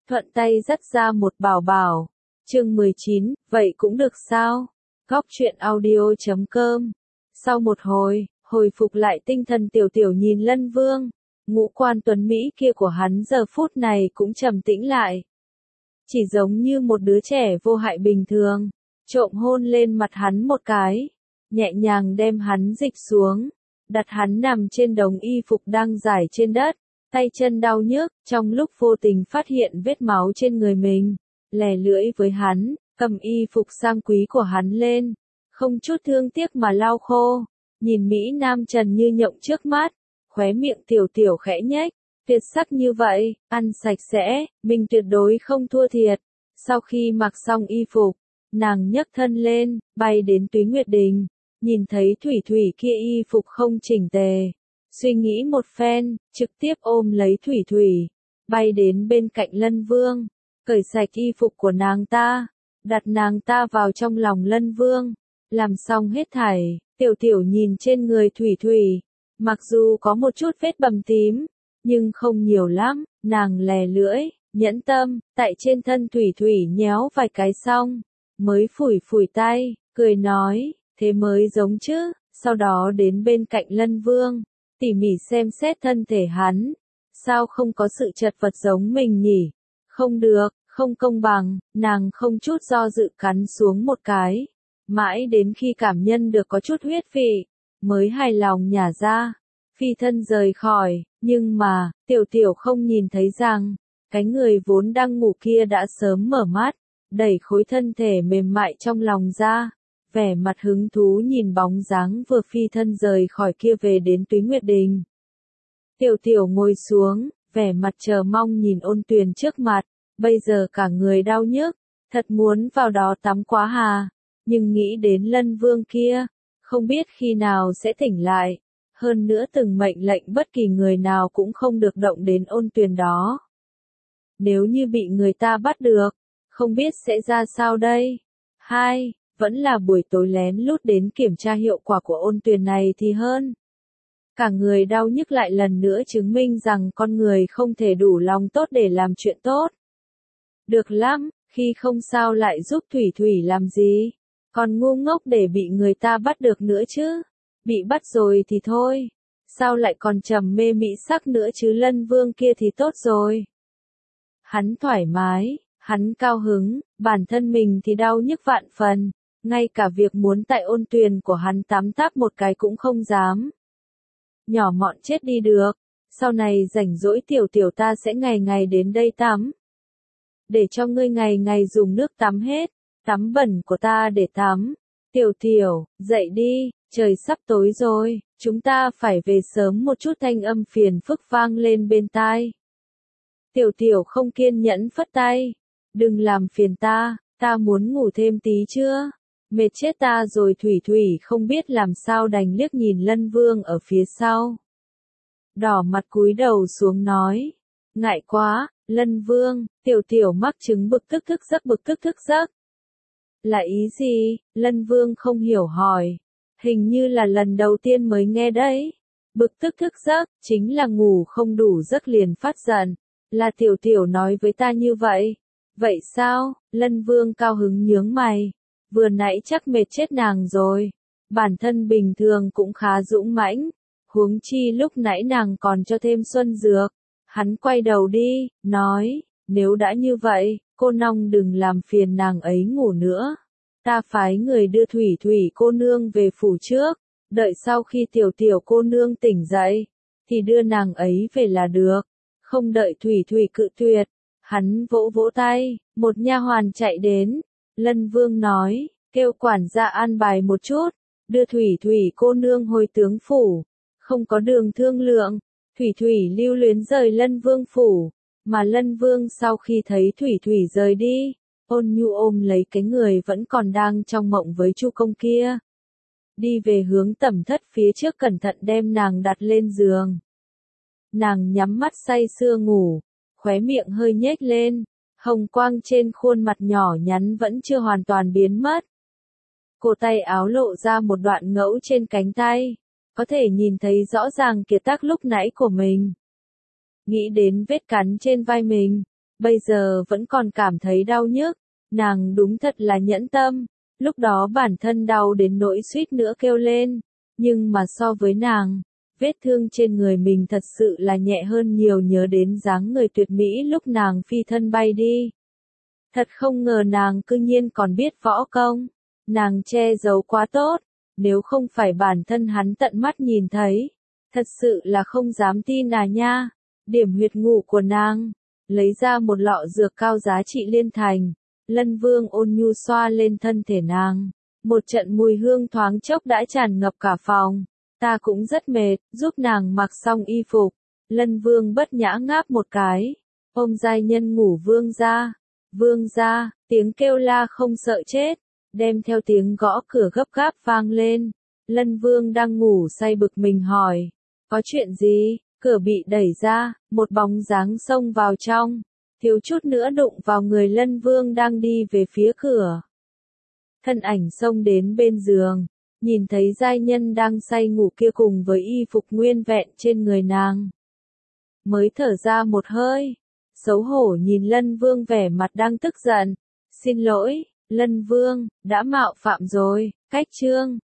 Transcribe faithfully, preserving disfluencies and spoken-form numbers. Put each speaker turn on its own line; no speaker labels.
thuận tay dắt ra một bảo bảo. Chương mười chín, vậy cũng được sao? Góc truyện audio chấm com. Sau một hồi, hồi phục lại tinh thần Tiểu Tiểu nhìn Lân Vương, ngũ quan tuấn Mỹ kia của hắn giờ phút này cũng trầm tĩnh lại. Chỉ giống như một đứa trẻ vô hại bình thường, trộm hôn lên mặt hắn một cái, nhẹ nhàng đem hắn dịch xuống, đặt hắn nằm trên đống y phục đang rải trên đất, tay chân đau nhức, trong lúc vô tình phát hiện vết máu trên người mình, lè lưỡi với hắn, cầm y phục sang quý của hắn lên, không chút thương tiếc mà lau khô, nhìn Mỹ Nam trần như nhộng trước mắt, khóe miệng Tiểu Tiểu khẽ nhếch, tuyệt sắc như vậy, ăn sạch sẽ, mình tuyệt đối không thua thiệt. Sau khi mặc xong y phục, nàng nhấc thân lên, bay đến Túy Nguyệt Đình, nhìn thấy Thủy Thủy kia y phục không chỉnh tề, suy nghĩ một phen, trực tiếp ôm lấy Thủy Thủy, bay đến bên cạnh Lân Vương, cởi sạch y phục của nàng ta, đặt nàng ta vào trong lòng Lân Vương, làm xong hết thảy, Tiểu Tiểu nhìn trên người Thủy Thủy, mặc dù có một chút vết bầm tím, nhưng không nhiều lắm, nàng lè lưỡi, nhẫn tâm, tại trên thân Thủy Thủy nhéo vài cái xong, mới phủi phủi tay, cười nói, thế mới giống chứ, sau đó đến bên cạnh Lân Vương, tỉ mỉ xem xét thân thể hắn, sao không có sự chật vật giống mình nhỉ, không được, không công bằng, nàng không chút do dự cắn xuống một cái, mãi đến khi cảm nhận được có chút huyết vị, mới hài lòng nhả ra, phi thân rời khỏi, nhưng mà, Tiểu Tiểu không nhìn thấy rằng, cái người vốn đang ngủ kia đã sớm mở mắt, đẩy khối thân thể mềm mại trong lòng ra, vẻ mặt hứng thú nhìn bóng dáng vừa phi thân rời khỏi kia về đến Túy Nguyệt Đình. Tiểu Tiểu ngồi xuống, vẻ mặt chờ mong nhìn Ôn Tuyền trước mặt, bây giờ cả người đau nhức, thật muốn vào đó tắm quá hà, nhưng nghĩ đến Lân Vương kia, không biết khi nào sẽ tỉnh lại, hơn nữa từng mệnh lệnh bất kỳ người nào cũng không được động đến Ôn Tuyền đó. Nếu như bị người ta bắt được, không biết sẽ ra sao đây? Hai, vẫn là buổi tối lén lút đến kiểm tra hiệu quả của Ôn Tuyền này thì hơn. Cả người đau nhức lại lần nữa chứng minh rằng con người không thể đủ lòng tốt để làm chuyện tốt. Được lắm, khi không sao lại giúp Thủy Thủy làm gì? Còn ngu ngốc để bị người ta bắt được nữa chứ? Bị bắt rồi thì thôi. Sao lại còn trầm mê mỹ sắc nữa chứ? Lân Vương kia thì tốt rồi. Hắn thoải mái, hắn cao hứng, bản thân mình thì đau nhức vạn phần, ngay cả việc muốn tại Ôn Tuyền của hắn tắm táp một cái cũng không dám. Nhỏ mọn chết đi được, sau này rảnh rỗi Tiểu Tiểu ta sẽ ngày ngày đến đây tắm. Để cho ngươi ngày ngày dùng nước tắm hết, tắm bẩn của ta để tắm. Tiểu Tiểu, dậy đi, trời sắp tối rồi, chúng ta phải về sớm một chút. Thanh âm phiền phức vang lên bên tai. Tiểu Tiểu không kiên nhẫn phất tay, đừng làm phiền ta, ta muốn ngủ thêm tí chưa? Mệt chết ta rồi. Thủy Thủy không biết làm sao đành liếc nhìn Lân Vương ở phía sau. Đỏ mặt cúi đầu xuống nói, ngại quá, Lân Vương. Tiểu Tiểu mắc chứng bực tức thức giấc bực tức thức giấc. Là ý gì? Lân Vương không hiểu hỏi. Hình như là lần đầu tiên mới nghe đấy. Bực tức thức giấc, chính là ngủ không đủ giấc liền phát giận. Là Tiểu Tiểu nói với ta như vậy. Vậy sao? Lân Vương cao hứng nhướng mày. Vừa nãy chắc mệt chết nàng rồi. Bản thân bình thường cũng khá dũng mãnh. Huống chi lúc nãy nàng còn cho thêm xuân dược. Hắn quay đầu đi, nói, nếu đã như vậy, cô nong đừng làm phiền nàng ấy ngủ nữa. Ta phái người đưa Thủy Thủy cô nương về phủ trước, đợi sau khi Tiểu Tiểu cô nương tỉnh dậy, thì đưa nàng ấy về là được. Không đợi Thủy Thủy cự tuyệt, hắn vỗ vỗ tay, một nha hoàn chạy đến. Lân Vương nói, kêu quản gia an bài một chút, đưa Thủy Thủy cô nương hồi tướng phủ. Không có đường thương lượng, Thủy Thủy lưu luyến rời Lân Vương phủ, mà Lân Vương sau khi thấy Thủy Thủy rời đi, ôn nhu ôm lấy cái người vẫn còn đang trong mộng với Chu công kia. Đi về hướng tẩm thất phía trước, cẩn thận đem nàng đặt lên giường. Nàng nhắm mắt say sưa ngủ, khóe miệng hơi nhếch lên, hồng quang trên khuôn mặt nhỏ nhắn vẫn chưa hoàn toàn biến mất. Cổ tay áo lộ ra một đoạn ngẫu trên cánh tay, có thể nhìn thấy rõ ràng kiệt tác lúc nãy của mình. Nghĩ đến vết cắn trên vai mình, bây giờ vẫn còn cảm thấy đau nhức. Nàng đúng thật là nhẫn tâm, lúc đó bản thân đau đến nỗi suýt nữa kêu lên, nhưng mà so với nàng, vết thương trên người mình thật sự là nhẹ hơn nhiều, nhớ đến dáng người tuyệt mỹ lúc nàng phi thân bay đi. Thật không ngờ nàng cư nhiên còn biết võ công, nàng che giấu quá tốt, nếu không phải bản thân hắn tận mắt nhìn thấy, thật sự là không dám tin à nha. Điểm huyệt ngủ của nàng, lấy ra một lọ dược cao giá trị liên thành, Lân Vương ôn nhu xoa lên thân thể nàng, một trận mùi hương thoáng chốc đã tràn ngập cả phòng. Ta cũng rất mệt, giúp nàng mặc xong y phục, Lân Vương bất nhã ngáp một cái, ôm giai nhân ngủ vương ra. Vương ra, tiếng kêu la không sợ chết, đem theo tiếng gõ cửa gấp gáp vang lên. Lân Vương đang ngủ say bực mình hỏi, có chuyện gì? Cửa bị đẩy ra, một bóng dáng xông vào trong, thiếu chút nữa đụng vào người Lân Vương đang đi về phía cửa. Thân ảnh xông đến bên giường, nhìn thấy giai nhân đang say ngủ kia cùng với y phục nguyên vẹn trên người nàng, mới thở ra một hơi, xấu hổ nhìn Lân Vương vẻ mặt đang tức giận. Xin lỗi, Lân Vương, đã mạo phạm rồi. Cách chương